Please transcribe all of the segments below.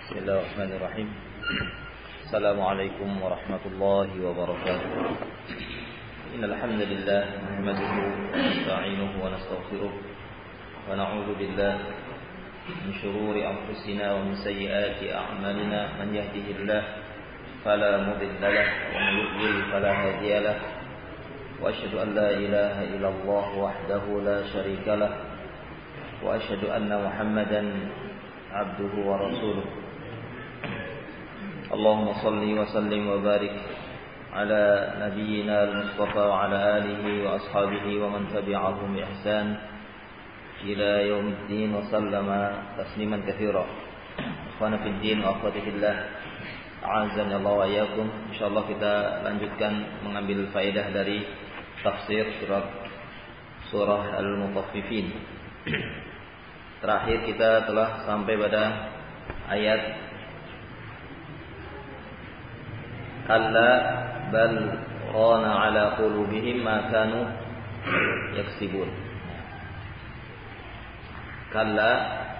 Bismillahirrahmanirrahim. Assalamualaikum warahmatullahi wabarakatuh. Innal hamdalillah nahmaduhu wa nasta'inuhu wa nastaghfiruh wa na'udzu billahi min shururi anfusina wa min sayyiati a'malina. Man yahdihillahu fala mudilla lahu wa man yudlil fala hadiya lahu. Wa asyhadu an la ilaha illallah wahdahu la syarika lahu wa asyhadu anna Muhammadan abduhu wa rasuluh. Allahumma salli wa sallim wa barik ala nabiyyina al-Mustafa wa ala alihi wa ashabihi wa man tabi'ahum bi ihsan ila yaumiddin wa sallama tasliman katsira. Ikhwana fid din wa akhwati fillah, a'azzani Allah wa iyyakum. Insyaallah kita lanjutkan mengambil faedah dari tafsir surah Al-Mutaffifin. Terakhir kita telah sampai pada ayat kalla bal rana ala qulubihim ma kanu yaksibun. Kalla,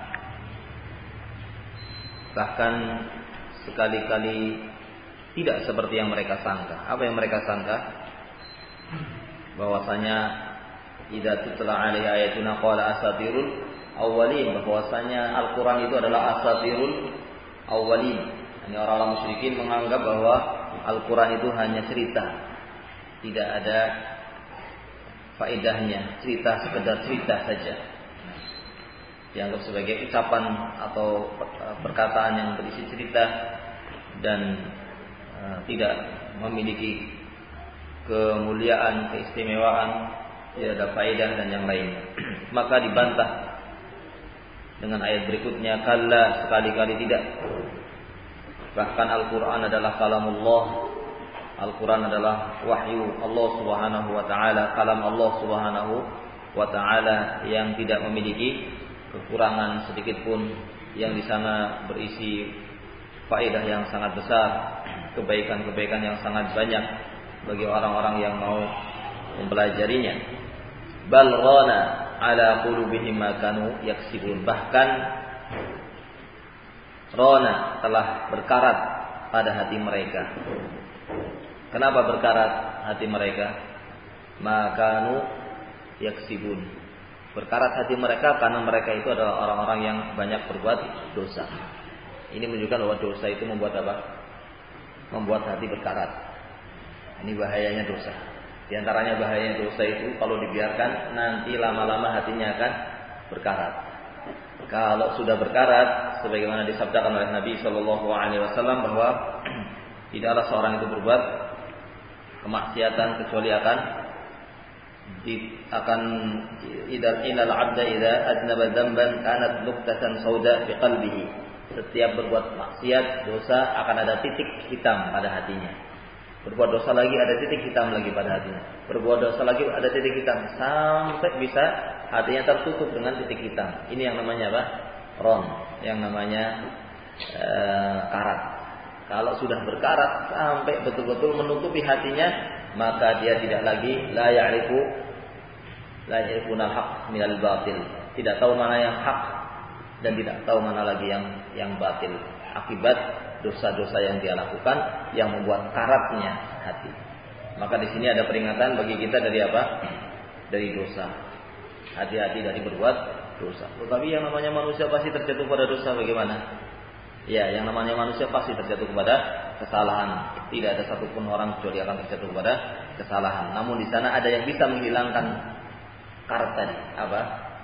bahkan sekali-kali tidak seperti yang mereka sangka. Apa yang mereka sangka? Bahwasanya idza tutla alaihi ayatuna qala asatirul awwalin, bahwasanya Al-Qur'an itu adalah asatirul awwalin. Ini orang-orang musyrikin menganggap bahwa Al-Quran itu hanya cerita, tidak ada faedahnya, cerita sekedar cerita saja, dianggap sebagai ucapan atau perkataan yang berisi cerita dan tidak memiliki kemuliaan, keistimewaan, tidak ada faedah dan yang lainnya. Maka dibantah dengan ayat berikutnya, kalla, sekali-kali tidak. Bahkan Al-Quran adalah kalamullah. Al-Quran adalah wahyu Allah subhanahu wa ta'ala, kalam Allah subhanahu wa ta'ala yang tidak memiliki kekurangan sedikit pun, yang di sana berisi faedah yang sangat besar, kebaikan-kebaikan yang sangat banyak bagi orang-orang yang mau mempelajarinya. Bal rana ala qulubihim ma kanu yaksibun. Bahkan rona telah berkarat pada hati mereka. Kenapa berkarat hati mereka? Makanu yaksibun. Berkarat hati mereka karena mereka itu adalah orang-orang yang banyak berbuat dosa. Ini menunjukkan bahwa dosa itu membuat apa? Membuat hati berkarat. Ini bahayanya dosa. Di antaranya bahayanya dosa itu kalau dibiarkan nanti lama-lama hatinya akan berkarat. Kalau sudah berkarat, sebagaimana disabdakan oleh Nabi Shallallahu Alaihi Wasallam bahwa tidaklah seorang itu berbuat kemaksiatan kecuali akan innal abda idza adnaba dzamban kanat nuqtatan sauda fi qalbihi. Setiap berbuat maksiat, dosa, akan ada titik hitam pada hatinya. Berbuat dosa lagi ada titik hitam lagi pada hatinya. Berbuat dosa lagi ada titik hitam sampai bisa hatinya tertutup dengan titik hitam. Ini yang namanya apa? Ron, yang namanya karat. Kalau sudah berkarat sampai betul-betul menutupi hatinya, maka dia tidak lagi la ya'rifuna haq minal batil. Tidak tahu mana yang hak dan tidak tahu mana lagi yang batil. Akibat dosa-dosa yang dia lakukan yang membuat karatnya hati. Maka di sini ada peringatan bagi kita dari apa? Dari dosa. Hati-hati dari berbuat dosa. Tetapi yang namanya manusia pasti terjatuh pada dosa, bagaimana? Ya, yang namanya manusia pasti terjatuh kepada kesalahan. Tidak ada satupun orang kecuali akan terjatuh kepada kesalahan. Namun di sana ada yang bisa menghilangkan karat tadi. Apa?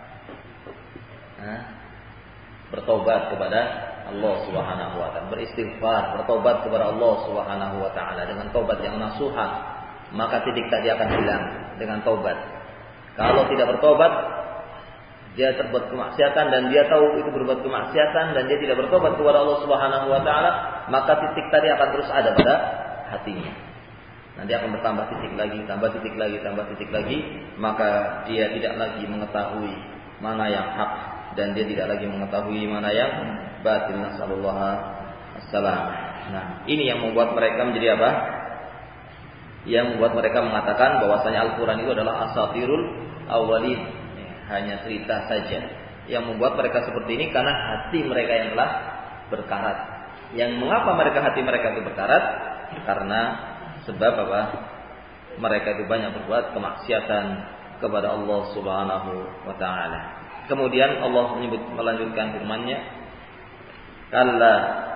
Bertobat kepada Allah Subhanahu wa taala, beristighfar, bertobat kepada Allah Subhanahu wa taala dengan taubat yang nasuha, maka titik tadi akan hilang dengan taubat. Kalau tidak bertobat, dia terbuat kemaksiatan dan dia tahu itu berbuat kemaksiatan dan dia tidak bertobat kepada Allah Subhanahu wa taala, maka titik tadi akan terus ada pada hatinya. Nanti akan bertambah titik lagi, tambah titik lagi, tambah titik lagi, maka dia tidak lagi mengetahui mana yang hak dan dia tidak lagi mengetahui mana yang batil. Nasallallahu assalam. Nah, ini yang membuat mereka menjadi apa? Yang membuat mereka mengatakan bahwasanya Al-Quran itu adalah asatirul awwalin, hanya cerita saja. Yang membuat mereka seperti ini karena hati mereka yang telah berkarat. Yang mengapa hati mereka itu berkarat? Karena sebab apa? Mereka itu banyak berbuat kemaksiatan kepada Allah Subhanahu wa taala. Kemudian Allah melanjutkan firman-Nya, "Kalla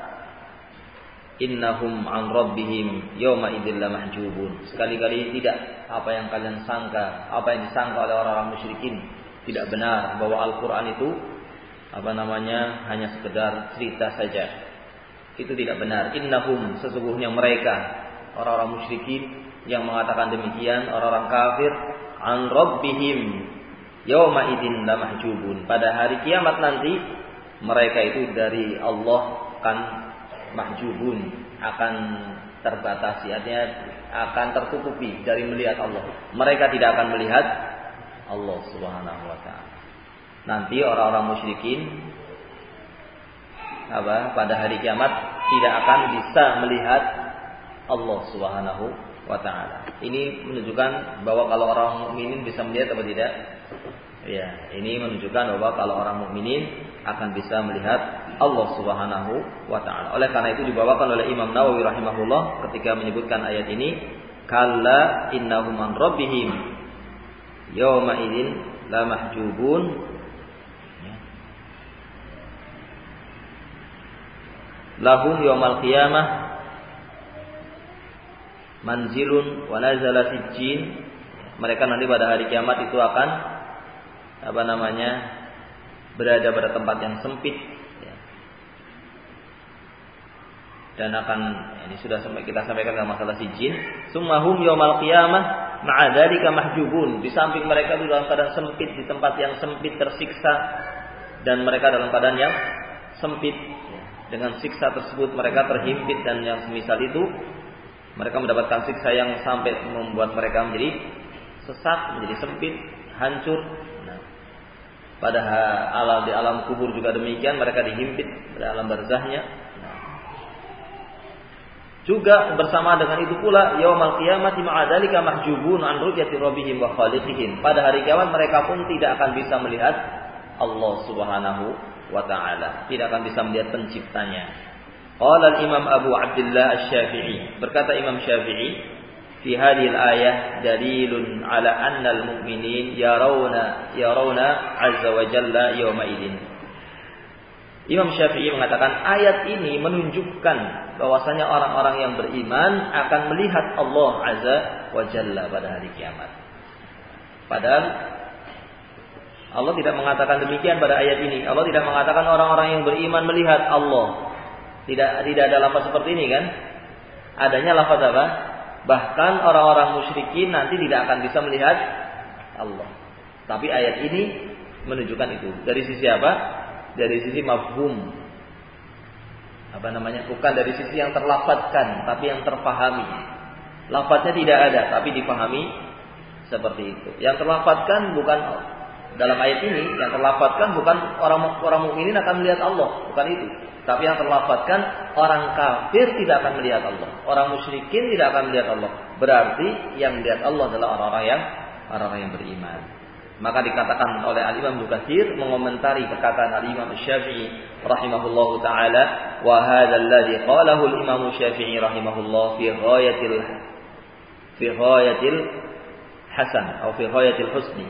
innahum an rabbihim yawma idzil lamahjubun." Sekali-kali tidak apa yang kalian sangka, apa yang disangka oleh orang-orang musyrikin, tidak benar bahwa Al-Qur'an itu hanya sekedar cerita saja. Itu tidak benar. Innahum, sesungguhnya mereka orang-orang musyrikin yang mengatakan demikian, orang-orang kafir, an rabbihim yauma idzin lamahjubun. Pada hari kiamat nanti mereka itu dari Allah akan mahjubun, akan terbatasi, artinya akan tertutupi dari melihat Allah. Mereka tidak akan melihat Allah Subhanahu wa taala. Nanti orang-orang musyrikin pada hari kiamat tidak akan bisa melihat Allah Subhanahu wa taala. Ini menunjukkan bahwa kalau orang mukminin bisa melihat apa tidak? Ya, ini menunjukkan bahwa kalau orang mukminin akan bisa melihat Allah Subhanahu wa taala. Oleh karena itu dibawakan oleh Imam Nawawi rahimahullah ketika menyebutkan ayat ini, kalla innahum an rabbihim yauma idzin la mahjubun. Lahum yaumal qiyamah manzilun wa nazala fil jin. Mereka nanti pada hari kiamat itu akan berada pada tempat yang sempit, dan akan, ini sudah kita sampaikan dalam masalah sijin. Summahum yaumal qiyamah ma'a dzalika mahjubun. Di samping mereka itu dalam keadaan sempit, di tempat yang sempit, tersiksa, dan mereka dalam keadaan yang sempit. Dengan siksa tersebut mereka terhimpit, dan yang semisal itu mereka mendapatkan siksa yang sampai membuat mereka menjadi sesat, menjadi sempit, hancur. Di alam kubur juga demikian, mereka dihimpit di alam barzahnya. Juga bersama dengan itu pula yaumal qiyamati ma'a dzalika mahjubun an ru'yati rabbihim wa khaliqihim. Pada hari kiamat mereka pun tidak akan bisa melihat Allah Subhanahu wa ta'ala, tidak akan bisa melihat penciptanya. Qala al-Imam Abu Abdullah Asy-Syafi'i, berkata Imam Syafi'i, fi hadhil ayah dalilun ala anna al-mu'minin yarawna azza wa jalla yawma idzin. Imam Syafi'i mengatakan ayat ini menunjukkan bahwasanya orang-orang yang beriman akan melihat Allah azza wa jalla pada hari kiamat. Padahal Allah tidak mengatakan demikian pada ayat ini. Allah tidak mengatakan orang-orang yang beriman melihat Allah. Tidak ada lafaz seperti ini kan? Adanya lafaz apa? Bahkan orang-orang musyrikin nanti tidak akan bisa melihat Allah. Tapi ayat ini menunjukkan itu. Dari sisi apa? Dari sisi mafhum. Bukan dari sisi yang terlafazkan, tapi yang terpahami. Lafaznya tidak ada, tapi dipahami seperti itu. Yang terlafazkan bukan dalam ayat ini, yang terlafazkan bukan orang mukminin akan melihat Allah, bukan itu. Tapi yang terlafazkan orang kafir tidak akan melihat Allah, orang musyrikin tidak akan melihat Allah. Berarti yang melihat Allah adalah orang-orang yang beriman. Maka dikatakan oleh Al-Imam Ibnu Katsir mengomentari perkataan Al-Imam Asy-Syafi'i rahimahullahu taala, wa hadzal ladzi qalahu al-Imam Asy-Syafi'i rahimahullah fi ghayatil hasan atau fi ghayatil husni.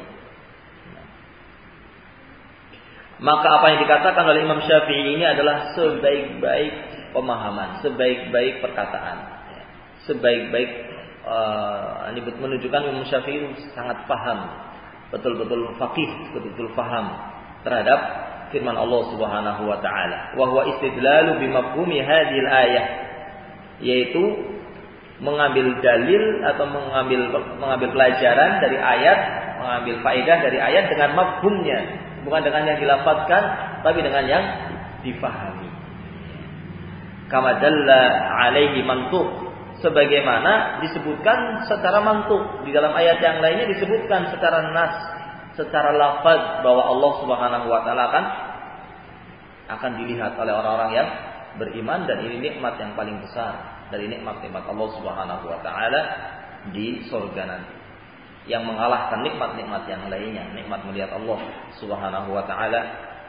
Maka apa yang dikatakan oleh Imam Syafi'i ini adalah sebaik-baik pemahaman, sebaik-baik perkataan, sebaik-baik ini menunjukkan Imam Syafi'i sangat paham, betul-betul faqih, betul-betul paham terhadap firman Allah Subhanahu wa taala. Wa huwa istidlalu bimafhumi hadhil ayah, yaitu mengambil dalil atau mengambil pelajaran dari ayat, mengambil faedah dari ayat dengan mafhumnya. Bukan dengan yang dilafazkan, tapi dengan yang difahami. Kama dalla alaihi mantuq, sebagaimana disebutkan secara mantuq. Di dalam ayat yang lainnya disebutkan secara nas, secara lafaz bahwa Allah Subhanahu wa taala akan dilihat oleh orang-orang yang beriman, dan ini nikmat yang paling besar dari nikmat-nikmat Allah Subhanahu wa taala di surga nanti, yang mengalahkan nikmat-nikmat yang lainnya, nikmat melihat Allah Subhanahu wa taala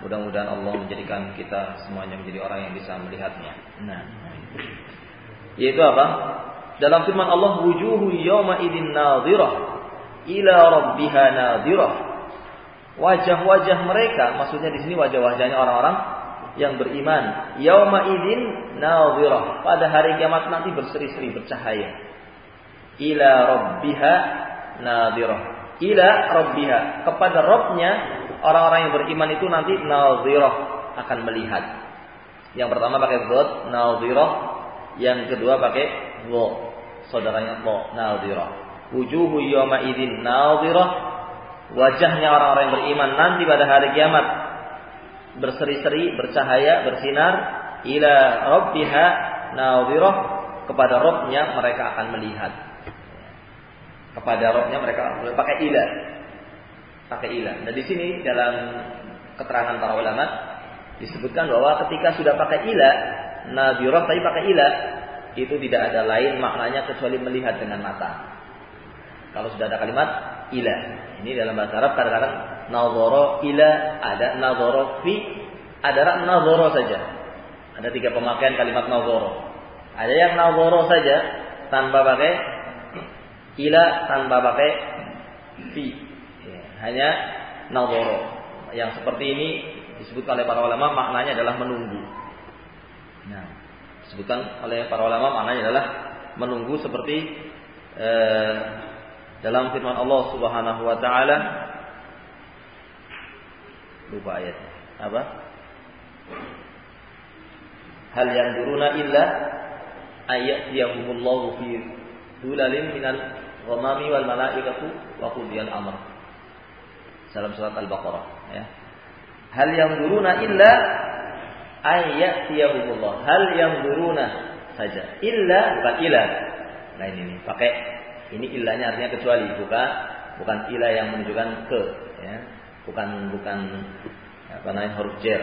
Mudah-mudahan Allah menjadikan kita semuanya menjadi orang yang bisa melihatnya. Nah, yaitu apa? Dalam firman Allah, wujuhu yawma idzin nadhirah ila rabbiha nadhirah. Wajah-wajah mereka, maksudnya di sini wajah-wajahnya orang-orang yang beriman. Yauma idzin nadhirah, pada hari kiamat nanti berseri-seri, bercahaya. Ila rabbiha nadhirah. Ila rabbiha, kepada Rabbnya orang-orang yang beriman itu nanti nadhirah, akan melihat. Yang pertama pakai dhad, nadhirah. Yang kedua pakai dha, saudaranya dha, nadhirah. Wujuhu yawma idzin nadhirah, wajahnya orang-orang yang beriman nanti pada hari kiamat berseri-seri, bercahaya, bersinar. Ila rabbiha nadhirah, kepada Rabbnya mereka akan melihat. Kepada Rabbnya mereka pakai ila. Pakai ila. Dan di sini dalam keterangan para ulama disebutkan bahwa ketika sudah pakai ila, nadhirah tapi pakai ila, itu tidak ada lain maknanya kecuali melihat dengan mata. Kalau sudah ada kalimat ila, ini dalam bahasa Arab kadang-kadang nadhara ila, ada nadhara fi, ada nadhara saja. Ada 3 pemakaian kalimat nadhara. Ada yang nadhara saja tanpa pakai ila, tanpa pakai fi. Hanya nadhara. Yang seperti ini disebutkan oleh para ulama maknanya adalah menunggu. Nah, disebutkan oleh para ulama maknanya adalah menunggu seperti dalam firman Allah Subhanahu wa taala, lupa ayatnya. Apa? Hal yanzuruna illa ayyatiyahumullahu fi dhulalin minal ghamami wal malaikatu wa qudiyal amr. Dalam surat Al-Baqarah, ya. Hal yanzuruna illa ayyatiyahumullah. Hal yanzuruna saja. Illa bukan ila. Nah ini pakai ini illanya artinya kecuali, bukan ila yang menunjukkan ke, ya. Bukan apa namanya huruf jar.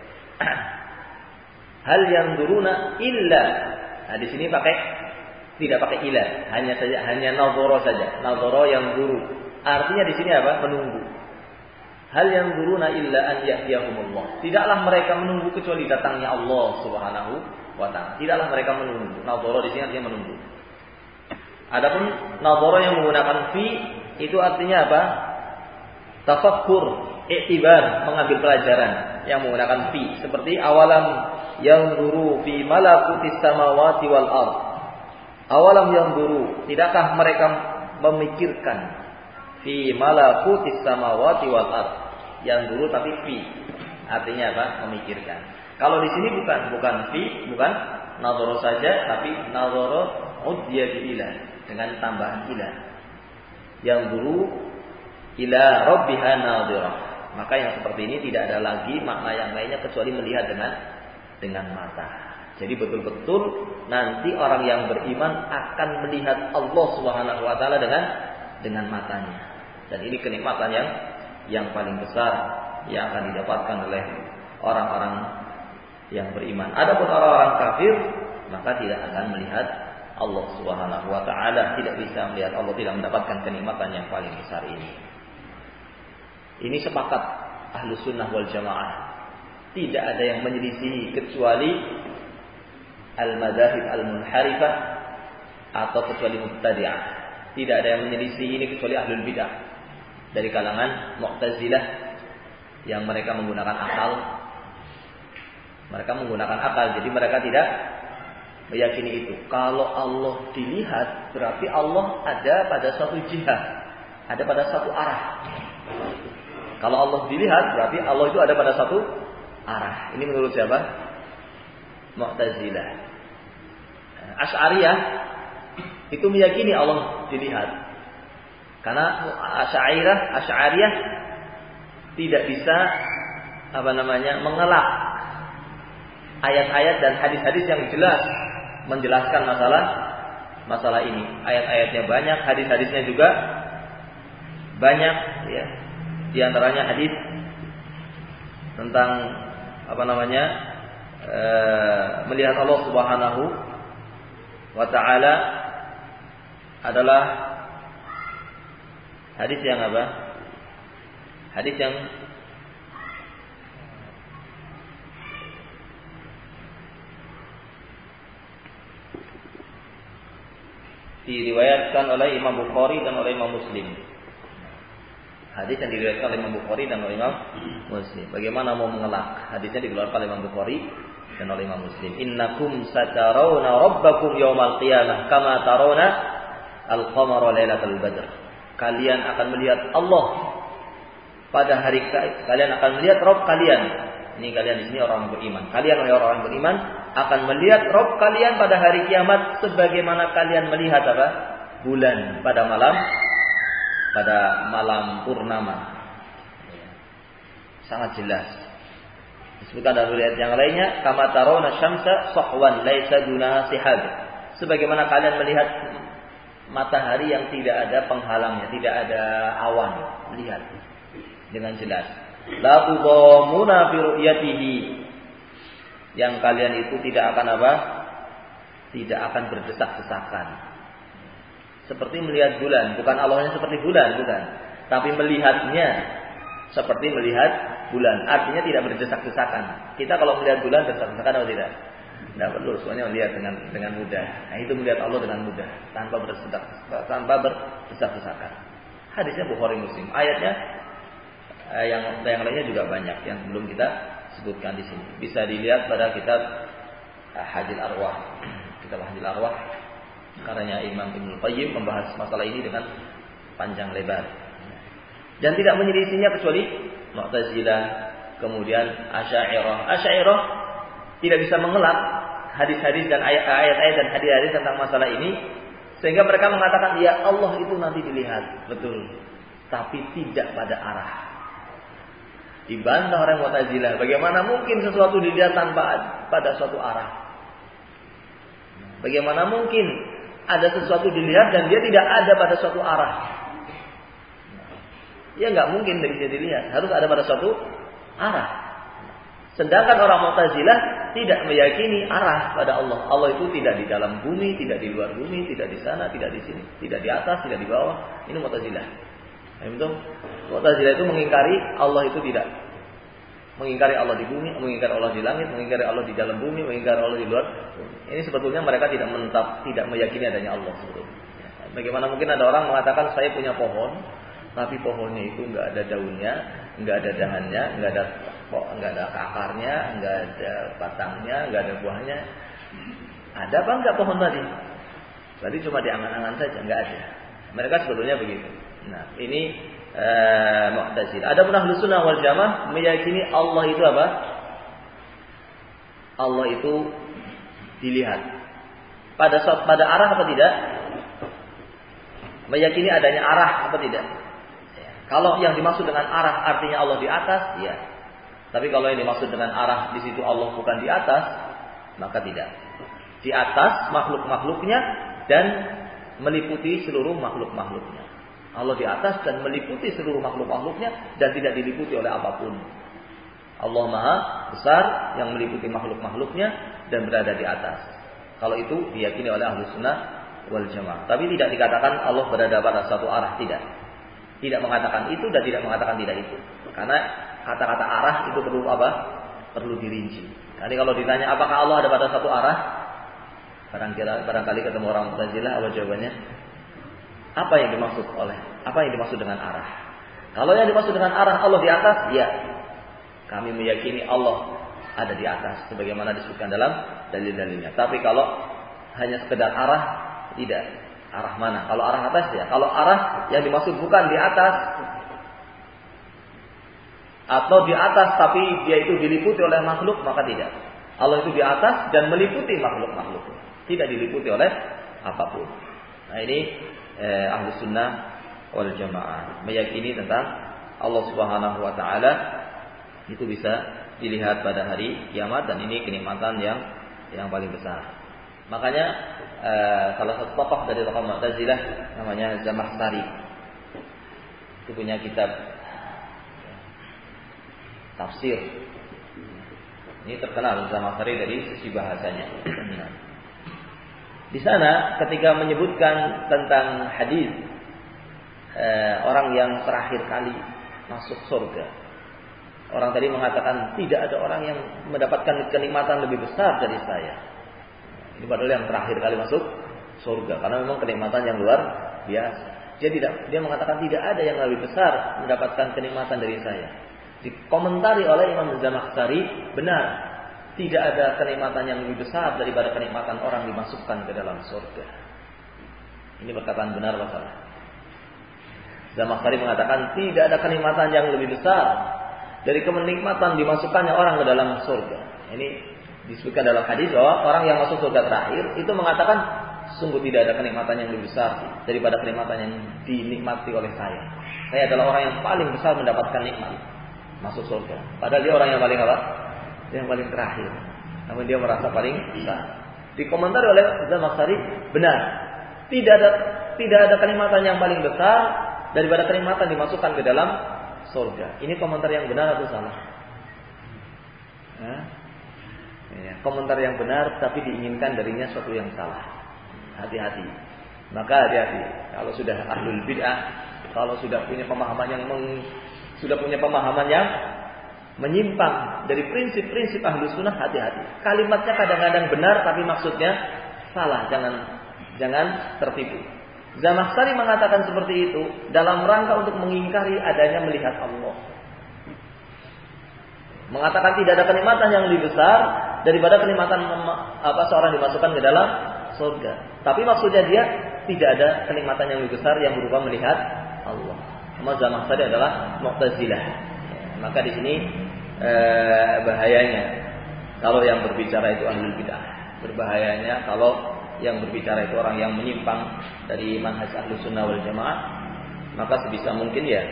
Hal yanzuruna illa. Nah di sini tidak pakai ila, hanya nadhara saja. Nadhara yang guru. Artinya di sini apa? Menunggu. Hal yanzuruna illa an ya'tiyahumullah. Tidaklah mereka menunggu kecuali datangnya Allah Subhanahu wa taala. Tidaklah mereka menunggu. Nadhara di sini artinya menunggu. Adapun nadhara yang menggunakan fi itu artinya apa? Tafakkur, i'tibar, mengambil pelajaran yang menggunakan fi. Seperti awalam yanzuru fi malakutis samawati wal ardh. Awalam yanzuru, tidakkah mereka memikirkan fi malakutis samawati wal ardh. Yanzuru tapi fi. Artinya apa? Memikirkan. Kalau di sini bukan fi, bukan nadhara saja, tapi nadhara udhiya bi ila, dengan tambahan ila. Yanzuru ila rabbiha nadhirah. Maka yang seperti ini tidak ada lagi makna yang lainnya kecuali melihat dengan mata. Jadi betul-betul nanti orang yang beriman akan melihat Allah Subhanahu wa taala dengan matanya. Dan ini kenikmatan yang paling besar yang akan didapatkan oleh orang-orang yang beriman. Adapun orang-orang kafir maka tidak akan melihat Allah Subhanahu wa taala, tidak bisa melihat Allah, tidak mendapatkan kenikmatan yang paling besar ini. Ini sepakat Ahlus Sunnah wal Jamaah. Tidak ada yang menyelisihi kecuali al-madzahib al-munharifah atau kecuali mubtadi'ah. Tidak ada yang menyelisihi ini kecuali ahlul bidah dari kalangan Mu'tazilah yang mereka menggunakan akal. Mereka menggunakan akal, jadi mereka tidak meyakini itu. Kalau Allah dilihat, berarti Allah ada pada suatu jihad, ada pada satu arah. Kalau Allah dilihat, berarti Allah itu ada pada satu arah. Ini menurut siapa? Mu'tazilah. Asy'ariyah itu meyakini Allah dilihat. Karena Asy'ariyah tidak bisa mengelak ayat-ayat dan hadis-hadis yang jelas menjelaskan masalah ini. Ayat-ayatnya banyak, hadis-hadisnya juga banyak, ya. Di antaranya hadis tentang melihat Allah Subhanahu wa taala adalah hadis yang apa? Hadis yang diriwayatkan oleh Imam Bukhari dan oleh Imam Muslim. Hadis yang diriwayatkan oleh Imam Bukhari dan oleh Imam Muslim. Bagaimana mau mengelak? Hadisnya dikeluarkan oleh Imam Bukhari dan oleh Imam Muslim. Innakum satarawna rabbakum yaumal qiyamah kama tarawna al-qamara lailatul badr. Kalian akan melihat Allah pada hari kalian akan melihat Rabb kalian. Ini kalian di sini orang beriman. Kalian orang beriman akan melihat Rabb kalian pada hari kiamat sebagaimana kalian melihat apa? Bulan pada malam purnama. Sangat jelas. Disebutkan dalam riwayat yang lainnya, kama tarawna syamsa sahwan laisa dunaha sihab. Sebagaimana kalian melihat matahari yang tidak ada penghalangnya, tidak ada awan, melihat dengan jelas. La tudamuna fi ru'yatihi. Yang kalian itu tidak akan apa? Tidak akan berdesak-desakan. Seperti melihat bulan, bukan Allahnya seperti bulan, bukan. Tapi melihatnya seperti melihat bulan. Artinya tidak berdesak-desakan. Kita kalau melihat bulan berdesak-desakan atau tidak? Tidak perlu, semuanya melihat dengan mudah. Nah, itu melihat Allah dengan mudah, tanpa berdesak-desakan. Hadisnya Bukhari Muslim. Ayatnya yang lainnya juga banyak yang belum kita sebutkan di sini. Bisa dilihat pada kitab Hadil Arwah. Kitab Hadil Arwah karanya Imam Ibnu Qayyim membahas masalah ini dengan panjang lebar. Dan tidak menyelisihinya kecuali Mu'tazilah, kemudian Asy'ariyah. Asy'ariyah tidak bisa mengelak hadis-hadis dan ayat-ayat dan hadis-hadis tentang masalah ini, sehingga mereka mengatakan ya Allah itu nanti dilihat, betul, tapi tidak pada arah. Dibantah orang Mu'tazilah, bagaimana mungkin sesuatu dilihat tanpa pada suatu arah? Bagaimana mungkin ada sesuatu dilihat dan dia tidak ada pada suatu arah? Ya nggak mungkin bisa dilihat, harus ada pada suatu arah. Sedangkan orang Mu'tazilah tidak meyakini arah pada Allah. Allah itu tidak di dalam bumi, tidak di luar bumi, tidak di sana, tidak di sini, tidak di atas, tidak di bawah. Ini Mu'tazilah. Mu'tazilah itu mengingkari Allah itu tidak. Mengingkari Allah di bumi, mengingkari Allah di langit, mengingkari Allah di dalam bumi, mengingkari Allah di luar. Ini sebetulnya mereka tidak meyakini adanya Allah sebetulnya. Bagaimana mungkin ada orang mengatakan saya punya pohon, tapi pohonnya itu nggak ada daunnya, nggak ada dahannya, nggak ada akarnya, nggak ada batangnya, nggak ada buahnya. Ada apa enggak pohon tadi? Tadi cuma di angan-angan saja, nggak ada. Mereka sebetulnya begitu. Nah, ini Mu'tazilah. Adapun Ahlus Sunnah wal Jamaah meyakini Allah itu apa? Allah itu dilihat. Pada arah apa tidak? Meyakini adanya arah apa tidak? Kalau yang dimaksud dengan arah artinya Allah di atas, ya. Tapi kalau yang dimaksud dengan arah di situ Allah bukan di atas, maka tidak. Di atas makhluk-makhluknya dan meliputi seluruh makhluk-makhluknya. Allah di atas dan meliputi seluruh makhluk-makhluknya dan tidak diliputi oleh apapun. Allah Maha Besar yang meliputi makhluk-makhluknya dan berada di atas. Kalau itu diyakini oleh Ahlus Sunnah wal Jamaah. Tapi tidak dikatakan Allah berada pada satu arah, tidak. Tidak mengatakan itu dan tidak mengatakan tidak itu. Karena kata-kata arah itu perlu apa? Perlu dirinci. Jadi kalau ditanya apakah Allah ada pada satu arah? Barangkali ketemu orang Mu'tazilah, apa jawabannya? Apa yang dimaksud dengan arah? Kalau yang dimaksud dengan arah Allah di atas, ya. Kami meyakini Allah ada di atas sebagaimana disebutkan dalam dalil-dalilnya. Tapi kalau hanya sekedar arah, tidak. Arah mana? Kalau arah atas ya. Kalau arah yang dimaksud bukan di atas atau di atas tapi dia itu diliputi oleh makhluk, maka tidak. Allah itu di atas dan meliputi makhluk-makhluk. Tidak diliputi oleh apapun. Nah, ini Ahlus Sunnah wal Jamaah meyakini tentang Allah Subhanahu wa taala itu bisa dilihat pada hari kiamat dan ini kenikmatan yang paling besar. Makanya salah satu tokoh dari tokoh Mu'tazilah namanya Zamakhsyari itu punya kitab tafsir. Ini terkenal Zamakhsyari dari sisi bahasanya. Di sana ketika menyebutkan tentang hadis orang yang terakhir kali masuk surga. Orang tadi mengatakan tidak ada orang yang mendapatkan kenikmatan lebih besar dari saya. Ini padahal yang terakhir kali masuk surga karena memang kenikmatan yang luar biasa. Dia mengatakan tidak ada yang lebih besar mendapatkan kenikmatan dari saya. Dikomentari oleh Imam Zamakhsyari, benar, tidak ada kenikmatan yang lebih besar daripada kenikmatan orang dimasukkan ke dalam surga. Ini perkataan benar atau salah? Zamakhsyari mengatakan tidak ada kenikmatan yang lebih besar dari kenikmatan dimasukkannya orang ke dalam surga. Ini disebutkan dalam hadis bahwa orang yang masuk surga terakhir itu mengatakan sungguh tidak ada kenikmatan yang lebih besar daripada kenikmatan yang dinikmati oleh saya. Saya adalah orang yang paling besar mendapatkan nikmat masuk surga. Padahal dia orang yang paling apa? Yang paling terakhir. Namun dia merasa paling besar. Dikomentari oleh Zamakhsyari, benar. Tidak ada kenikmatan yang paling besar daripada kenikmatan dimasukkan ke dalam surga. Ini komentar yang benar atau salah? Ya, komentar yang benar tapi diinginkan darinya sesuatu yang salah. Hati-hati. Maka hati-hati. Kalau sudah ahlul bid'ah, kalau sudah punya pemahaman yang menyimpang dari prinsip-prinsip ahlus sunnah, hati-hati. Kalimatnya kadang-kadang benar tapi maksudnya salah. Jangan tertipu. Zamakhsyari mengatakan seperti itu dalam rangka untuk mengingkari adanya melihat Allah. Mengatakan tidak ada kenikmatan yang lebih besar daripada kenikmatan seorang dimasukkan ke dalam surga. Tapi maksudnya dia tidak ada kenikmatan yang lebih besar yang berupa melihat Allah. Sama Zamakhsyari adalah Mu'tazilah. Maka di sini bahayanya kalau yang berbicara itu ahlul bid'ah. Berbahayanya kalau yang berbicara itu orang yang menyimpang dari manhaj Ahlus Sunnah wal Jamaah, maka sebisa mungkin ya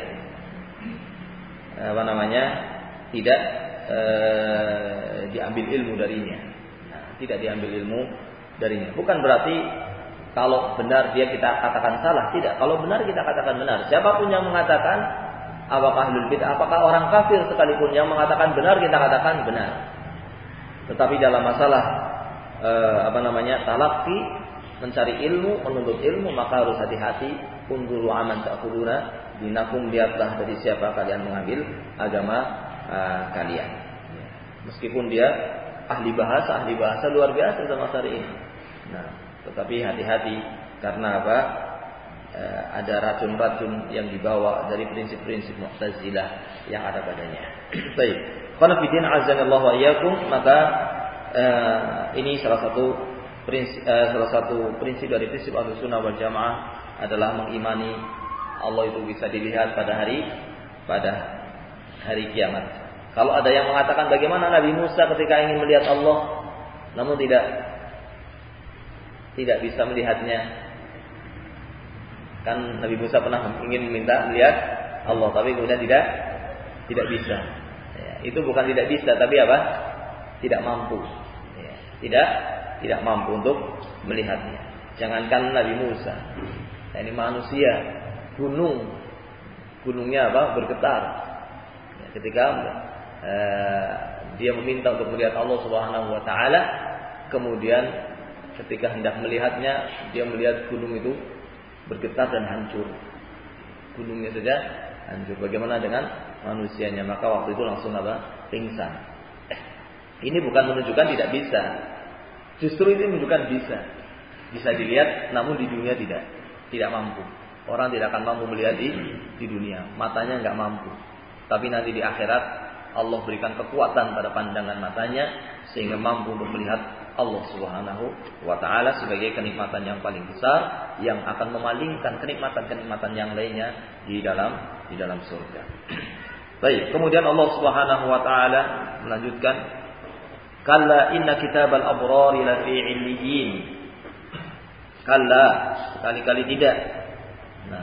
tidak diambil ilmu darinya. Tidak diambil ilmu darinya. Bukan berarti kalau benar dia kita katakan salah, tidak. Kalau benar kita katakan benar. Siapapun yang mengatakan apakah ahlul bid'ah, apakah orang kafir sekalipun yang mengatakan benar, kita katakan benar. Tetapi dalam masalah talaqi, mencari ilmu, menuntut ilmu, maka harus hati-hati. Unzuru aman ta'khuduna dinakum, lihatlah dari siapa kalian mengambil agama kalian. Meskipun dia ahli bahasa luar biasa sama syari ini. Nah, tetapi hati-hati karena apa? Ada racun-racun yang dibawa dari prinsip-prinsip Mu'tazilah yang ada padanya. Baik. Qana fiddin azanallahu wa iyyakum, maka ini salah satu prinsip dari prinsip Ahlussunnah wal Jamaah adalah mengimani Allah itu bisa dilihat pada hari kiamat. Kalau ada yang mengatakan bagaimana Nabi Musa ketika ingin melihat Allah namun tidak bisa melihatnya. Kan Nabi Musa pernah ingin minta melihat Allah tapi kemudian tidak bisa. Ya, itu bukan tidak bisa tapi apa? Tidak mampu. Ya, tidak mampu untuk melihatnya. Jangankan Nabi Musa. Ini manusia, gunungnya apa? Bergetar. Ya, ketika dia meminta untuk melihat Allah Subhanahu wa taala, kemudian ketika hendak melihatnya, dia melihat gunung itu bergetar dan hancur. Gunungnya saja hancur. Bagaimana dengan manusianya? Maka waktu itu langsung apa? Pingsan. Ini bukan menunjukkan tidak bisa. Justru ini menunjukkan bisa. Bisa dilihat, namun di dunia tidak mampu. Orang tidak akan mampu melihat di dunia. Matanya nggak mampu. Tapi nanti di akhirat Allah berikan kekuatan pada pandangan matanya sehingga mampu untuk melihat Allah Subhanahu wa taala sebagai kenikmatan yang paling besar yang akan memalingkan kenikmatan-kenikmatan yang lainnya di dalam surga. Baik, kemudian Allah Subhanahu wa taala melanjutkan, kalla inna kitabal abrari lafi 'illiyyin. Kalla, sekali-kali tidak. Nah,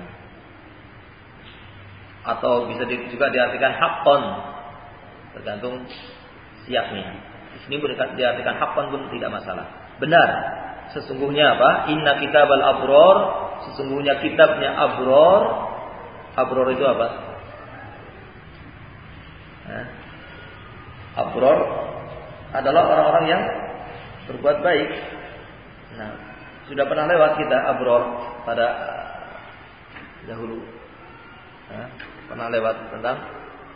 atau bisa juga diartikan haqqan, tergantung siapnya. Di sini diartikan haqqan pun tidak masalah. Benar. Sesungguhnya apa? Inna kitabal abror, sesungguhnya kitabnya abror. Abror itu apa? Abror adalah orang-orang yang berbuat baik. Nah, sudah pernah lewat kita abror pada dahulu. Pernah lewat tentang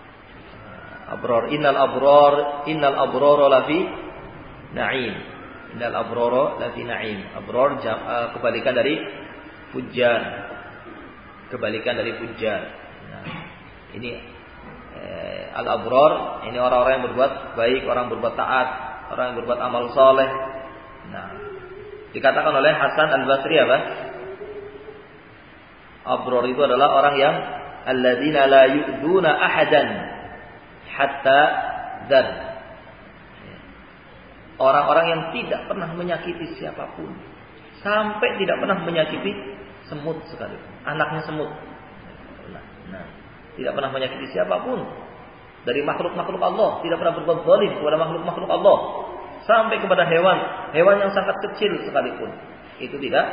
abror. Innal abror lafi na'im. Innal abrara lafi na'im. Abrar kebalikan dari fujar. Kebalikan dari fujar. Nah, ini al-abrar ini orang-orang yang berbuat baik, orang berbuat taat, orang yang berbuat amal soleh. Nah, dikatakan oleh Hasan Al-Basri apa? Abrar itu adalah orang yang alladzina la yu'duna ahadan hatta dzar. Orang-orang yang tidak pernah menyakiti siapapun, sampai tidak pernah menyakiti semut sekalipun, anaknya semut. Nah, tidak pernah menyakiti siapapun dari makhluk-makhluk Allah, tidak pernah berbuat zalim kepada makhluk-makhluk Allah, sampai kepada hewan yang sangat kecil sekalipun. Itu tidak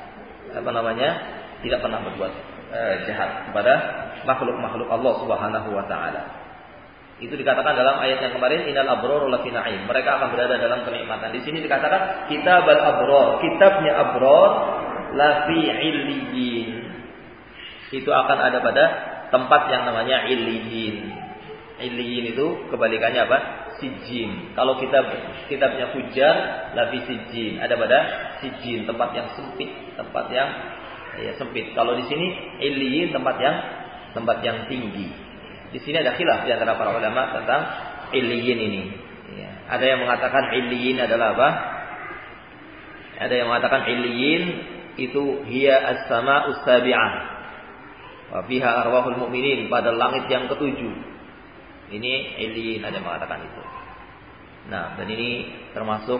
tidak pernah berbuat jahat kepada makhluk-makhluk Allah Subhanahu wa taala. Itu dikatakan dalam ayat yang kemarin, innal abrara lafi na'im. Mereka akan berada dalam kenikmatan. Di sini dikatakan kitabul abrar, kitabnya abrar lafi illiyin. Itu akan ada pada tempat yang namanya illiyin. Illiyin itu kebalikannya apa? Sijjin. Kalau kitabnya fujar lafi sijjin, ada pada sijjin, tempat yang sempit, tempat yang sempit. Kalau di sini illiyin, tempat yang tinggi. Di sini ada khilaf di antara para ulama tentang illiyin ini. Ya. Ada yang mengatakan illiyin adalah apa? Ada yang mengatakan illiyin itu hiya as-sama'us sabi'ah. Wa fiha arwahul mu'minin, pada langit yang ketujuh. Ini illiyin, ada yang mengatakan itu. Nah, dan ini termasuk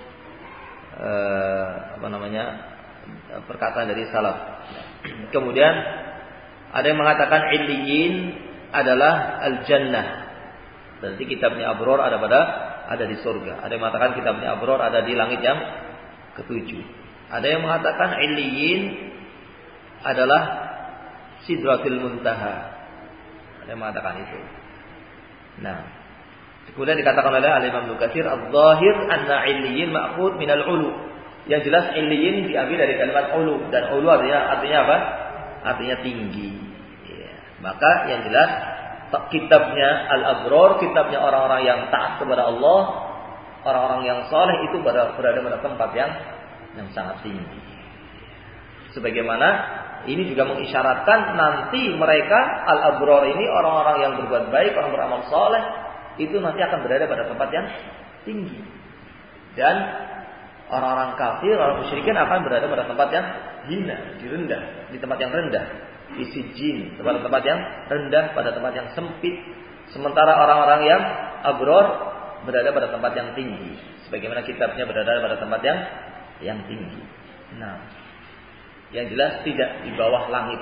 perkataan dari salaf. Kemudian ada yang mengatakan illiyin adalah al-jannah. Berarti kitabnya Abror ada di surga. Ada yang mengatakan kitabnya Abror ada di langit yang ketujuh. Ada yang mengatakan illiyin adalah sidratil muntaha. Ada yang mengatakan itu. Nah, kemudian dikatakan oleh Al-Imam Al-Katsir, "Adz-dzahir anna illiyin ma'khud minal 'ulu." Yang jelas illiyin diambil dari kalimat 'ulu, dan 'ulu artinya apa? Artinya tinggi. Maka yang jelas kitabnya al-abrar, kitabnya orang-orang yang taat kepada Allah, orang-orang yang saleh itu berada pada tempat yang sangat tinggi. Sebagaimana ini juga mengisyaratkan nanti mereka al-abrar ini, orang-orang yang berbuat baik, orang beramal saleh, itu nanti akan berada pada tempat yang tinggi. Dan orang-orang kafir, orang musyrikin akan berada pada tempat yang hina, di tempat yang rendah. Di sijjin, pada tempat yang rendah, pada tempat yang sempit. Sementara orang-orang yang abrar berada pada tempat yang tinggi, sebagaimana kitabnya berada pada tempat yang tinggi. Nah, yang jelas tidak di bawah langit,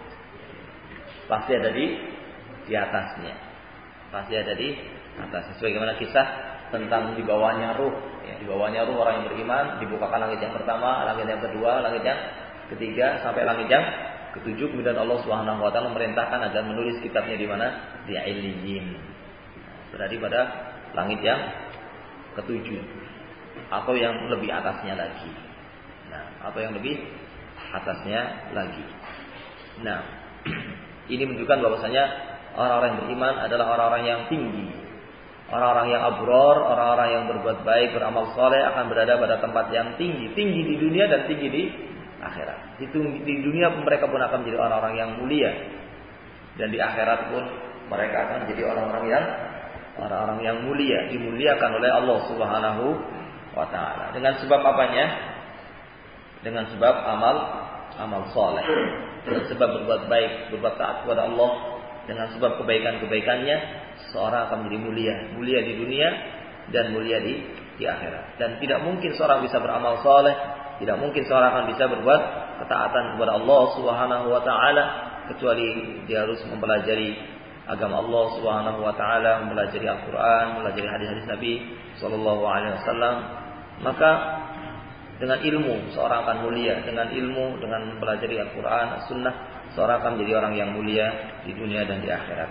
pasti ada di atasnya, pasti ada di atasnya. Sebagaimana kisah tentang di bawahnya ruh, di bawahnya ruh orang yang beriman, dibukakan langit yang pertama, langit yang kedua, langit yang ketiga, sampai langit yang ketujuh. Kemudian Allah Subhanahu wa taala memerintahkan agar menulis kitabnya di mana? Di illiyin. Berada pada langit yang ketujuh atau yang lebih atasnya lagi. Nah, atau yang lebih atasnya lagi. Nah, ini menunjukkan bahwasanya orang-orang yang beriman adalah orang-orang yang tinggi. Orang-orang yang abrar, orang-orang yang berbuat baik, beramal saleh akan berada pada tempat yang tinggi, tinggi di dunia dan tinggi di akhirat. Di dunia mereka pun akan menjadi orang-orang yang mulia, dan di akhirat pun mereka akan menjadi orang-orang yang mulia, dimuliakan oleh Allah Subhanahu wa taala. Dengan sebab apanya? Dengan sebab amal saleh. Dengan sebab berbuat baik, berbuat taat kepada Allah, dengan sebab kebaikan-kebaikannya seorang akan menjadi mulia di dunia dan mulia di akhirat. Dan tidak mungkin seorang bisa beramal saleh, tidak mungkin seorang akan bisa berbuat ketaatan kepada Allah Subhanahu wa taala kecuali dia harus mempelajari agama Allah Subhanahu wa taala, mempelajari Al-Qur'an, mempelajari hadis-hadis Nabi sallallahu alaihi wasallam. Maka dengan ilmu seorang akan mulia, dengan ilmu, dengan mempelajari Al-Qur'an, As-Sunnah, seorang akan menjadi orang yang mulia di dunia dan di akhirat.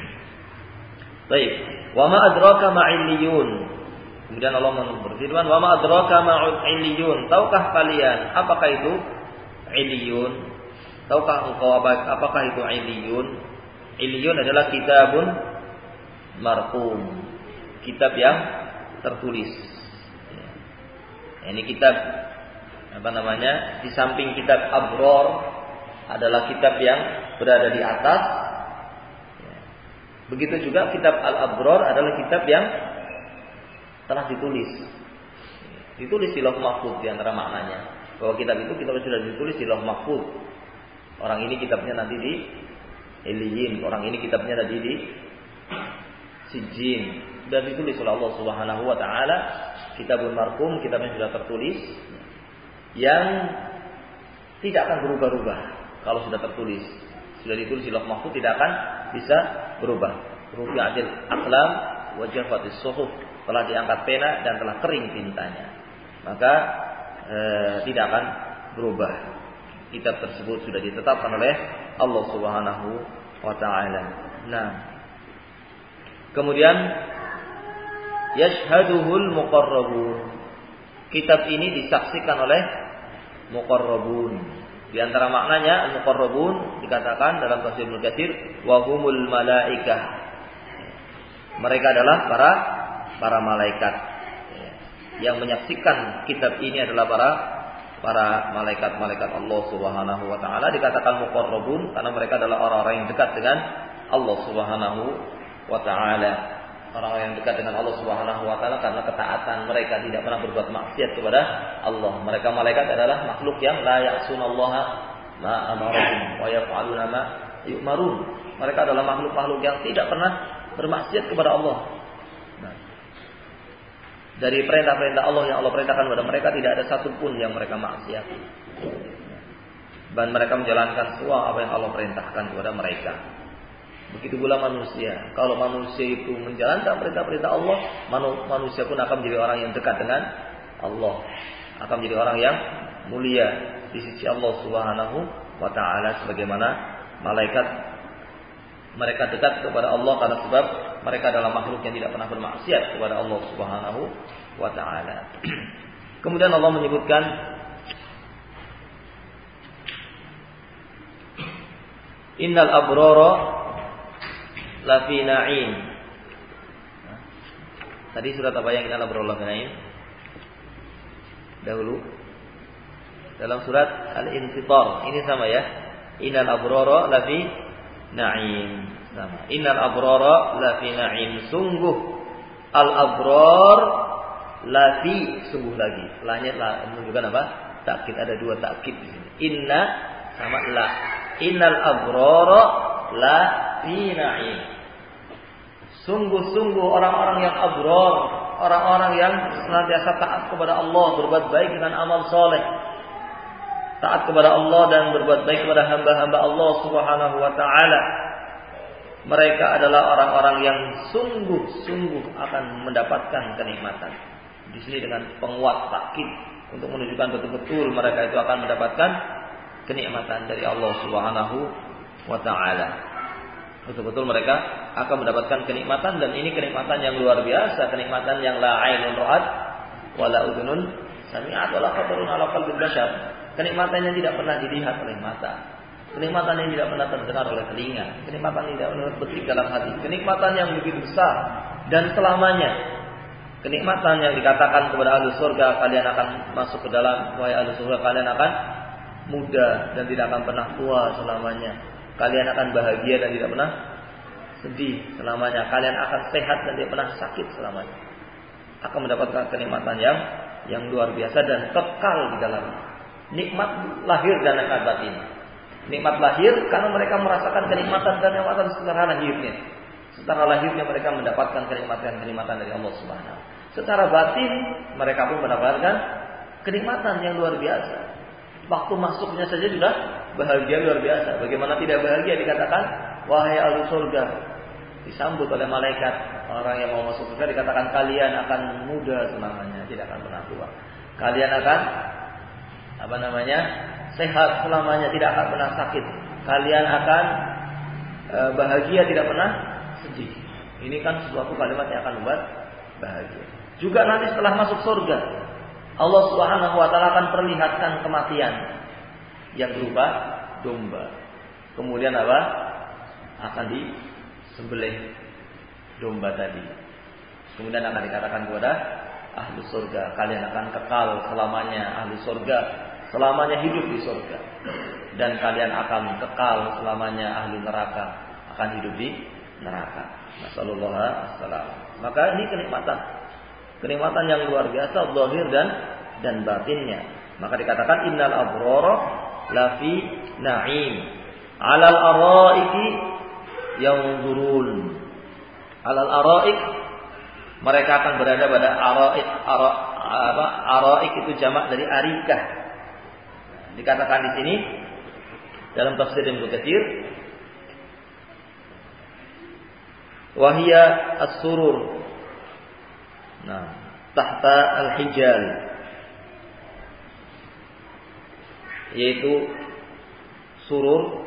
Baik, wa ma adraka ma'illiyun. Kemudian Allah berfirman, "Wa ma adraka ma'illiyun." Tahukah kalian apakah itu illiyun? Tahukah engkau apakah itu illiyun? Illiyun adalah kitabun marqum, kitab yang tertulis. Ini kitab di samping kitab Abror adalah kitab yang berada di atas. Begitu juga kitab Al-Abror adalah kitab yang telah ditulis di Lauh Mahfuz, di antara maknanya bahwa kitab itu sudah ditulis di Lauh Mahfuz. Orang ini kitabnya nanti di Iliyin, orang ini kitabnya nanti di Sijjin, dan ditulis oleh Allah Subhanahu wa taala. Kitabul Marqum, kitabnya sudah tertulis yang tidak akan berubah-ubah. Kalau sudah tertulis, sudah ditulis di Lauh Mahfuz, tidak akan bisa berubah. Rufi'atil aqlam wa jaffatis suhuf, telah diangkat pena dan telah kering tintanya. Maka tidak akan berubah. Kitab tersebut sudah ditetapkan oleh Allah Subhanahu wa taala. Nah, kemudian yashhaduhul muqarrabun. Kitab ini disaksikan oleh muqarrabun. Di antara maknanya al-muqarrabun dikatakan dalam tafsir Ibnu Katsir wa humul malaikah. Mereka adalah para malaikat. Yang menyaksikan kitab ini adalah para malaikat-malaikat Allah Subhanahu wa taala. Dikatakan muqarrabun karena mereka adalah orang-orang yang dekat dengan Allah Subhanahu wa taala. Orang-orang yang dekat dengan Allah Subhanahu wa taala karena ketaatan mereka, tidak pernah berbuat maksiat kepada Allah. Mereka malaikat adalah makhluk yang la ya'sunallaha ma amarahum wa yaf'aluna ma yu'marun. Mereka adalah makhluk-makhluk yang tidak pernah bermaksiat kepada Allah. Nah, dari perintah-perintah Allah yang Allah perintahkan kepada mereka tidak ada satupun yang mereka maksiati. Dan mereka menjalankan semua apa yang Allah perintahkan kepada mereka. Begitu pula manusia. Kalau manusia itu menjalankan perintah-perintah Allah, manusia pun akan menjadi orang yang dekat dengan Allah, akan menjadi orang yang mulia di sisi Allah Subhanahu wa taala, sebagaimana malaikat mereka dekat kepada Allah karena sebab mereka adalah makhluk yang tidak pernah bermaksiat kepada Allah Subhanahu wa taala. Kemudian Allah menyebutkan innal abrara lafi na'im. Tadi surat apa yang kita abrara lafi na'im? Dahulu dalam surat Al-Infitar. Ini sama ya. Innal abrara lafi na'im. Sama. Innal abrara lafi na'im. Sungguh al-abrar lafi, sungguh lagi. Lanya menunjukkan apa? Takkid, ada dua takkid di sini. Inna sama la. Innal abrara lafi na'im. Sungguh-sungguh orang-orang yang abrar, orang-orang yang senantiasa taat kepada Allah, berbuat baik dengan amal soleh, taat kepada Allah dan berbuat baik kepada hamba-hamba Allah Subhanahu wa taala. Mereka adalah orang-orang yang sungguh-sungguh akan mendapatkan kenikmatan. Di sini dengan penguat takkid untuk menunjukkan betul-betul mereka itu akan mendapatkan kenikmatan dari Allah Subhanahu wa taala. Betul-betul mereka akan mendapatkan kenikmatan, dan ini kenikmatan yang luar biasa, kenikmatan yang la ainun ra'at wa la udhunun sami'at wa la khatarun ala qalbil bashar. Kenikmatan yang tidak pernah dilihat oleh mata, kenikmatan yang tidak pernah terdengar oleh telinga, kenikmatan yang tidak pernah berpikir dalam hati, kenikmatan yang begitu besar dan selamanya. Kenikmatan yang dikatakan kepada ahli surga, kalian akan masuk ke dalam, wahai ahli surga, kalian akan muda dan tidak akan pernah tua selamanya. Kalian akan bahagia dan tidak pernah sedih selamanya. Kalian akan sehat dan tidak pernah sakit selamanya. Akan mendapatkan kenikmatan yang luar biasa dan kekal di dalamnya. Nikmat lahir dan nikmat batin. Nikmat lahir karena mereka merasakan kenikmatan dan kenikmatan secara lahirnya. Secara lahirnya mereka mendapatkan kenikmatan dari Allah Subhanahu. Secara batin mereka pun mendapatkan kenikmatan yang luar biasa. Waktu masuknya saja sudah bahagia luar biasa. Bagaimana tidak bahagia, dikatakan wahai ahli surga, disambut oleh malaikat. Orang yang mau masuk surga dikatakan kalian akan muda selamanya, tidak akan pernah tua. Kalian akan sehat selamanya, tidak akan pernah sakit. Kalian akan bahagia, tidak pernah sedih. Ini kan sesuatu kalimat yang akan membuat bahagia. Juga nanti setelah masuk surga, Allah Subhanahu wa taala akan perlihatkan kematian yang berupa domba. Kemudian apa? Akan disembelih domba tadi. Kemudian akan dikatakan kepada ahli surga. Kalian akan kekal selamanya ahli surga, selamanya hidup di surga. Dan kalian akan kekal selamanya ahli neraka, akan hidup di neraka. Nasallallahu alaihi wasallam. Maka ini kenikmatan yang luar biasa zahir dan batinnya. Maka dikatakan innal abrara lafi na'im 'alal araiki yanzurun. 'Alal araik, mereka akan berada pada araik. Araik itu jamak dari arikah. Dikatakan di sini dalam tafsir Ibnu Katsir, wahia as-surur. Nah, tahta al-hijal, yaitu surur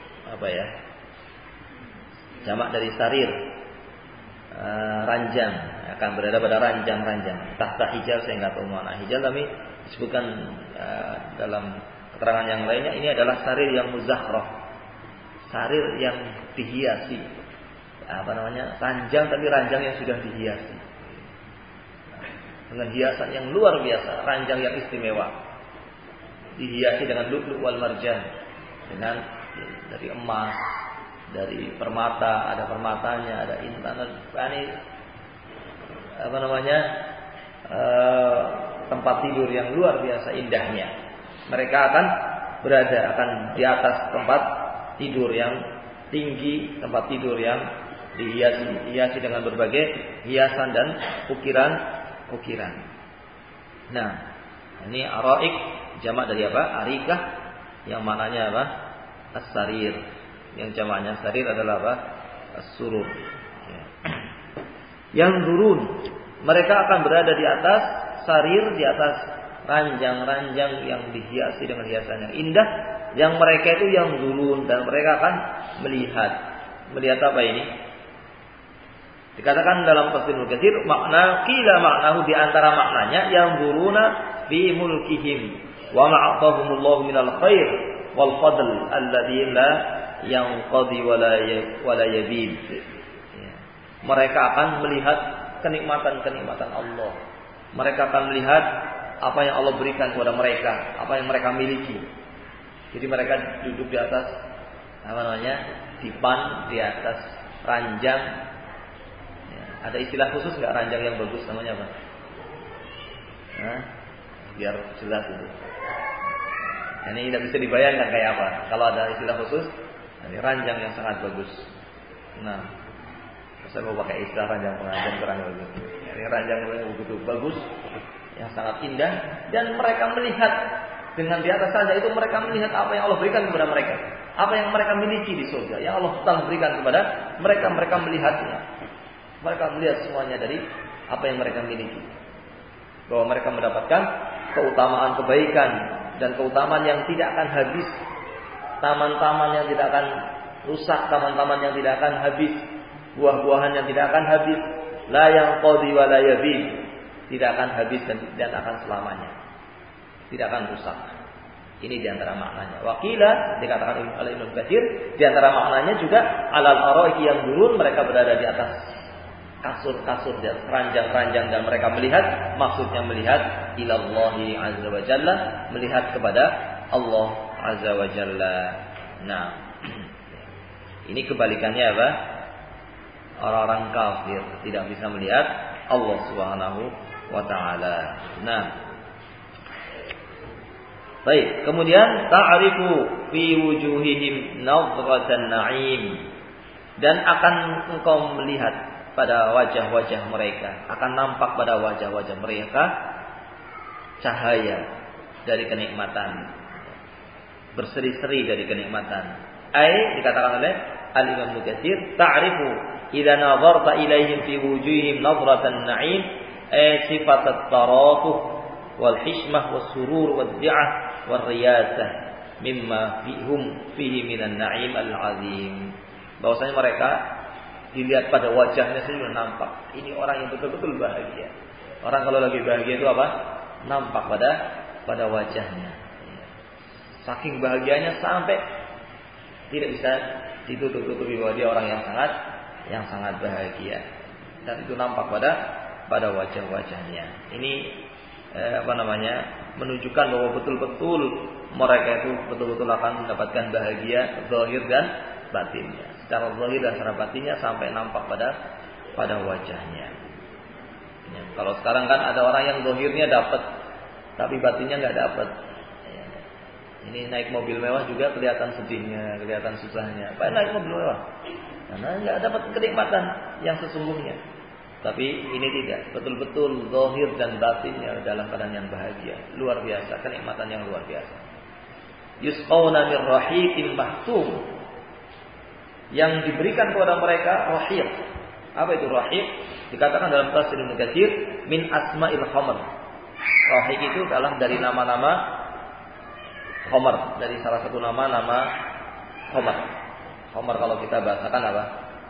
jamak dari sarir, ranjang, akan berada pada ranjang-ranjang. Tahta hijal, saya nggak tahu makna hijal, tapi disebutkan dalam keterangan yang lainnya ini adalah sarir yang muzakhrah, sarir yang dihiasi. Ranjang, tapi ranjang yang sudah dihiasi dengan hiasan yang luar biasa, ranjang yang istimewa, dihiasi dengan lu'lu' wal marjan, dengan dari emas, dari permata, ada permatanya, ada intan, tempat tidur yang luar biasa indahnya. Mereka akan di atas tempat tidur yang tinggi, tempat tidur yang dihiasi dengan berbagai hiasan dan ukiran. Nah, ini araik jamak dari apa? Arikah, yang maknanya apa? As-sarir. Yang jamaknya sarir adalah apa? As-surur. Yang turun, mereka akan berada di atas sarir, di atas ranjang-ranjang yang dihiasi dengan hiasan yang indah. Yang mereka itu yang turun, dan mereka akan melihat apa ini? Dikatakan dalam tafsir Ibnu Katsir, maknahu di antara maknanya yang turuna fi mulkihim wa ma'atahumullahu minal khair wal fadl alladzi la yanqadi wa la yabid. Mereka akan melihat kenikmatan-kenikmatan Allah. Mereka akan melihat apa yang Allah berikan kepada mereka, apa yang mereka miliki. Jadi mereka duduk di atas dipan, di atas ranjang. Ada istilah khusus nggak ranjang yang bagus namanya apa? Biar jelas itu. Ini tidak bisa dibayangkan kayak apa. Kalau ada istilah khusus, ini ranjang yang sangat bagus. Nah, saya mau pakai istilah ranjang pengantin kurang bagus. Ini ranjang yang begitu bagus, yang sangat indah, dan mereka melihat dengan di atas saja itu mereka melihat apa yang Allah berikan kepada mereka, apa yang mereka miliki di surga, yang Allah telah berikan kepada mereka. Mereka melihatnya. Mereka melihat semuanya dari apa yang mereka miliki. Bahwa mereka mendapatkan keutamaan kebaikan dan keutamaan yang tidak akan habis. Taman-taman yang tidak akan rusak, taman-taman yang tidak akan habis, buah-buahan yang tidak akan habis, la yanqadi wa la yabid, tidak akan habis dan akan selamanya. Tidak akan rusak. Ini diantara maknanya. Wakila dikatakan oleh Ibnu Katsir, diantara maknanya juga alal araiki yang turun, mereka berada di atas kasur-kasur dan ranjang-ranjang, dan mereka melihat, maksudnya melihat ilallahi azza wa jalla, melihat kepada Allah azza wa jalla. Nah, ini kebalikannya apa? Orang-orang kafir tidak bisa melihat Allah subhanahu wa ta'ala. Nah, baik, kemudian ta'rifu fi wujuhihim nadratan na'im, dan akan engkau melihat pada wajah-wajah mereka, akan nampak pada wajah-wajah mereka cahaya dari kenikmatan, berseri-seri dari kenikmatan. Dikatakan oleh Al-Imam Ibnu Katsir, ta'rifu idza nazarta ilaihim fi wujuhihim nadratan na'im sifat at-tarafuh wal hishmah was surur wad di'ah war riyasah mimma fihi minan na'im al-azim. Bahwasanya mereka dilihat pada wajahnya sudah nampak ini orang yang betul-betul bahagia. Orang kalau lagi bahagia itu apa? Nampak pada wajahnya. Saking bahagianya sampai tidak bisa ditutup-tutupi bahwa dia orang yang sangat bahagia. Dan itu nampak pada wajah-wajahnya. Ini menunjukkan bahwa betul-betul mereka itu betul-betul akan mendapatkan bahagia zahir dan batinnya. Secara zahir dan secara batinnya sampai nampak pada wajahnya. Ya, kalau sekarang kan ada orang yang zahirnya dapat tapi batinnya nggak dapat. Ya, ini naik mobil mewah juga kelihatan sedihnya, kelihatan susahnya. Apa naik mobil mewah? Karena nggak dapat kenikmatan yang sesungguhnya. Tapi ini tidak, betul-betul zahir dan batinnya dalam keadaan yang bahagia, luar biasa, kenikmatan yang luar biasa. Yusqawna min rahiqin mahtum, yang diberikan kepada mereka rahiq. Apa itu rahiq? Dikatakan dalam tafsir Ibnu Katsir min asma'il khamr. Rahiq itu adalah dari nama-nama khamr, dari salah satu nama khamr. Khamr kalau kita bahasakan apa?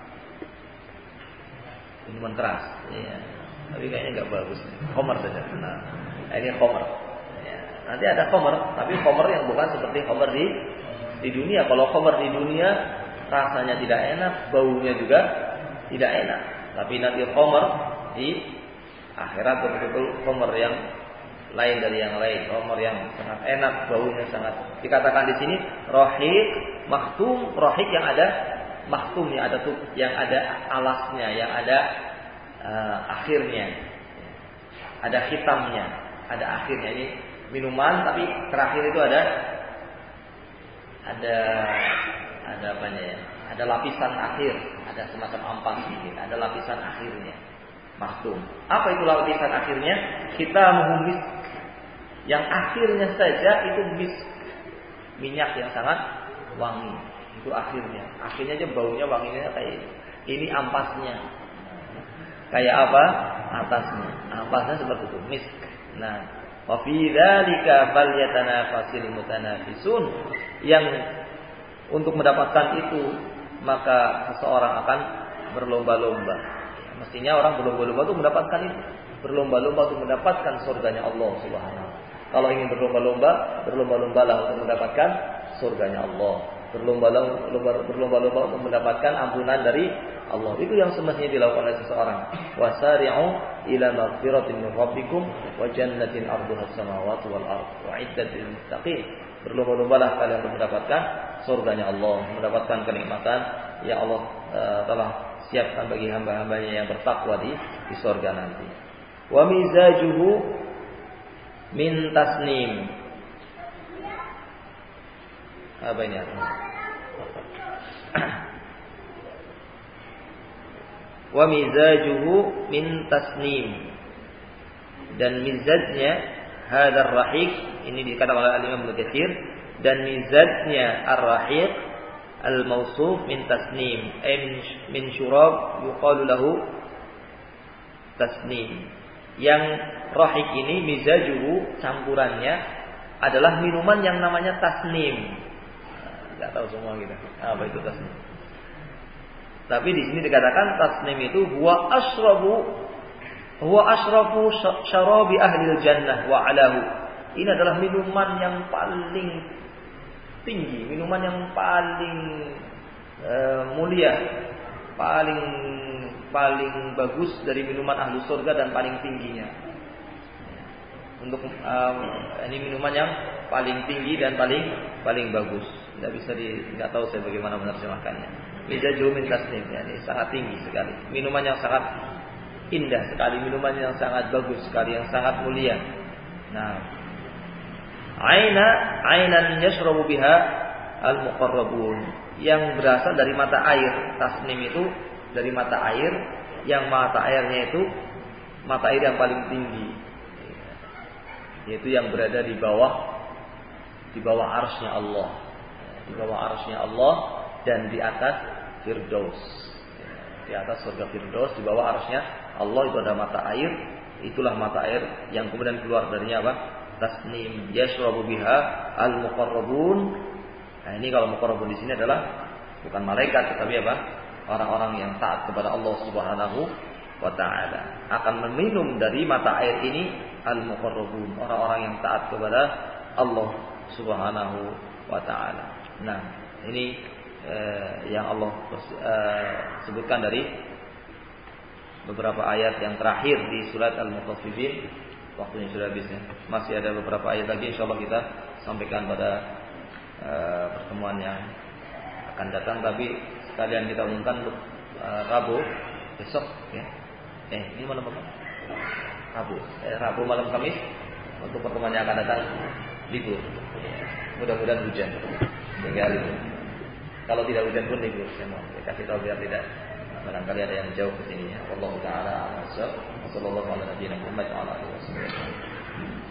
Minuman keras, ya. Tapi kayaknya nggak bagus. Khamr saja. Nah, ini khamr. Ya. Nanti ada khamr, tapi khamr yang bukan seperti khamr di dunia. Kalau khamr di dunia rasanya tidak enak, baunya juga tidak enak. Tapi nanti khamr di akhirat betul-betul khamr yang lain dari yang lain. Khamr yang sangat enak, baunya sangat. Dikatakan di sini rahiq mahtum, rahiq yang ada mahtumnya, ada yang ada alasnya, yang ada akhirnya, ada hitamnya, ada akhirnya. Ini minuman tapi terakhir itu ada apanya ya? Ada lapisan akhir, ada semacam ampas sedikit, ada lapisan akhirnya. Mahtum. Apa itu lapisan akhirnya? Kita misk. Yang akhirnya saja itu misk, minyak yang sangat wangi. Itu akhirnya aja baunya wanginya kayak ini ampasnya. Kayak apa? Atasnya. Ampasnya seperti itu, misk. Nah, wa fi dzalika falyatanafasil mutanafisun. Yang untuk mendapatkan itu maka seseorang akan berlomba-lomba. Mestinya orang berlomba-lomba untuk mendapatkan itu. Berlomba-lomba untuk mendapatkan surganya Allah Subhanahu. Kalau ingin berlomba-lombalah untuk mendapatkan surganya Allah. Berlomba-lomba untuk mendapatkan ampunan dari Allah. Itu yang semestinya dilakukan oleh seseorang. Wasari'u ila maghfiratin min rabbikum wa jannatin 'arduha as-samawati wal ardh wa 'iddat lil muttaqin. Berlomba-lombalah kalian untuk mendapatkan surganya Allah, mendapatkan kenikmatan yang Allah telah siapkan bagi hamba-hambanya yang bertakwa di surga nanti. Wa mizajuhu min tasnim. Apa ini artinya? Wa mizajuhu min tasnim. Dan mizajnya hadar rahiq, ini dikatakan oleh Imam Ibnu Katsir, dan mizajnya ar-rahiq al-mawsuf min tasnim, min syurab yuqalu lahu tasnim. Yang rahiq ini mizajuhu, campurannya adalah minuman yang namanya tasnim. Enggak tahu semua kita. Apa itu tasnim? Tapi di sini dikatakan tasnim itu huwa asrafu syarabi ahlil jannah wa alahu. Ini adalah minuman yang paling tinggi, minuman yang paling mulia, paling bagus dari minuman ahlu surga dan paling tingginya. Untuk ini minuman yang paling tinggi dan paling bagus. Nggak tahu saya bagaimana menerjemahkannya. Mizaju min tasnim, ini sangat tinggi sekali. Minuman yang sangat indah sekali, minuman yang sangat bagus sekali, yang sangat mulia. Nah, ainan yashrabu biha al-muqarrabun, yang berasal dari mata air. Tasnim itu dari mata air, yang mata airnya itu mata air yang paling tinggi, yaitu yang berada di bawah arsy-Nya Allah, di bawah arsy-Nya Allah dan di atas Firdaus, di atas surga Firdaus, di bawah arsy-Nya Allah itu ada mata air. Itulah mata air yang kemudian keluar darinya apa? Tasnim. Yashrabu biha al-muqarrabun. Nah, ini kalau muqarrabun di sini adalah bukan malaikat tetapi apa? Orang-orang yang taat kepada Allah Subhanahu wa taala akan meminum dari mata air ini al-muqarrabun, orang-orang yang taat kepada Allah Subhanahu wa taala. Nah, ini yang Allah sebutkan dari beberapa ayat yang terakhir di surat Al-Mutaffifin. Waktunya sudah habis ya. Masih ada beberapa ayat lagi, insyaallah kita sampaikan pada pertemuan yang akan datang. Tapi sekalian kita umumkan untuk Rabu besok ya. Ini malam apa? Rabu malam Kamis untuk pertemuan yang akan datang libur. Mudah-mudahan hujan. Sehingga libur. Kalau tidak hujan pun libur. Saya mau kasih tahu biar tidak barangkali ada yang jauh ke sini ya. Wallahu taala a'lam. Wassallallahu ala nabiyyina Muhammad wa ala alihi wasallam.